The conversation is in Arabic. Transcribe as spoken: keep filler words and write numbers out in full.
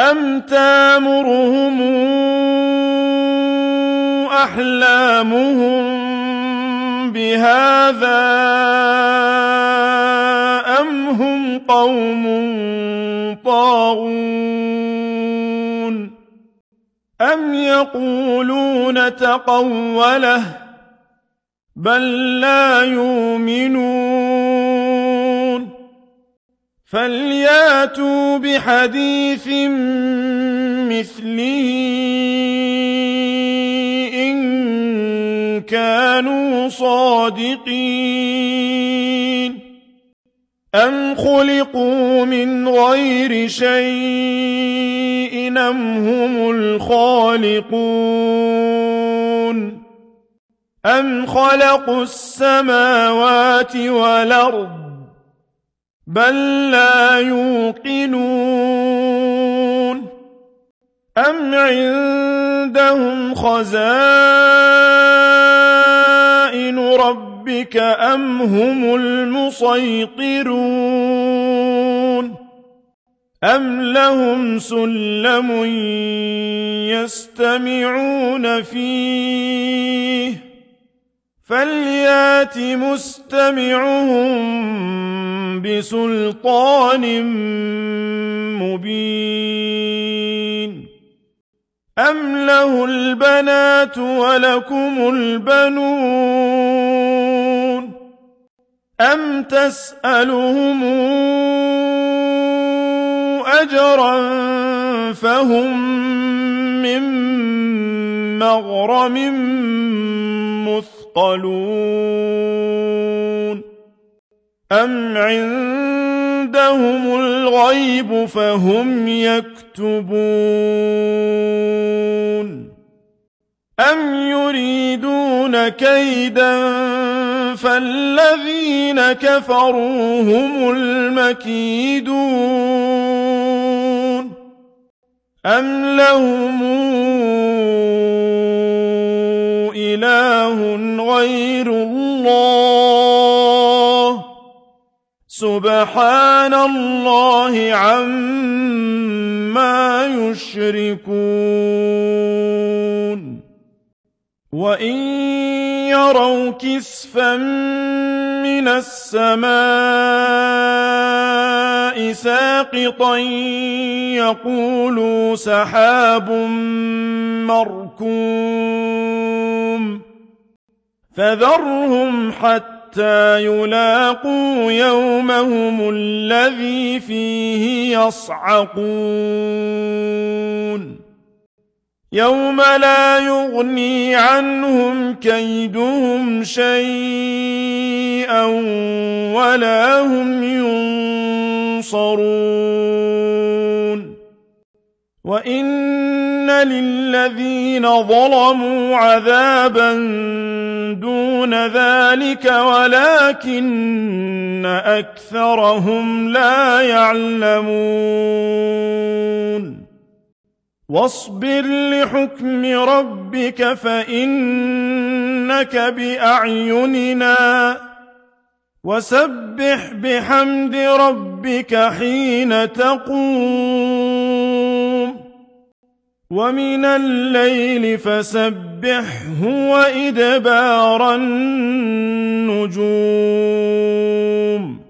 أَمْ تَأْمُرُهُمْ أَحْلَامُهُم بِهَٰذَا أَمْ هُمْ قَوْمٌ طَاغُونَ أَمْ يَقُولُونَ تَقَوَّلَهُ ۚ بَل لَّا يُؤْمِنُونَ فَلْيَأْتُوا بِحَدِيثٍ مِّثْلِهِ إِن كَانُوا صَادِقِينَ أَمْ خُلِقُوا مِنْ غَيْرِ شَيْءٍ أَمْ هُمُ الْخَالِقُونَ أَمْ خَلَقُوا السَّمَاوَاتِ وَالْأَرْضَ بَل لَّا يُوقِنُونَ أَمْ عِندَهُمْ خَزَائِنُ رَبِّكَ أَمْ هُمُ الْمُصَيْطِرُونَ أَمْ لَهُمْ سُلَّمٌ يَسْتَمِعُونَ فِيهِ فَلْيَأْتِ مُسْتَمِعُهُم بِسُلْطَانٍ مُّبِينٍ أَمْ لَهُ الْبَنَاتُ وَلَكُمُ الْبَنُونَ أَمْ تَسْأَلُهُمْ أَجْرًا فَهُم مِّن مَّغْرَمٍ مثقلون أم عندهم الغيب فهم يكتبون أم يريدون كيدا فالذين كفروا هم المكيدون أم لهم إله غير الله سبحان الله عما يشركون وإن يروا كسفا من السماء ساقطا يقولوا سحاب مركوم فذرهم حتى يلاقوا يومهم الذي فيه يصعقون يوم لا يغني عنهم كيدهم شيئا ولا هم ينصرون وإن للذين ظلموا عذابا دون ذلك ولكن أكثرهم لا يعلمون واصبر لحكم ربك فإنك بأعيننا وسبح بحمد ربك حين تقوم ومن الليل فسبحه وإدبار النجوم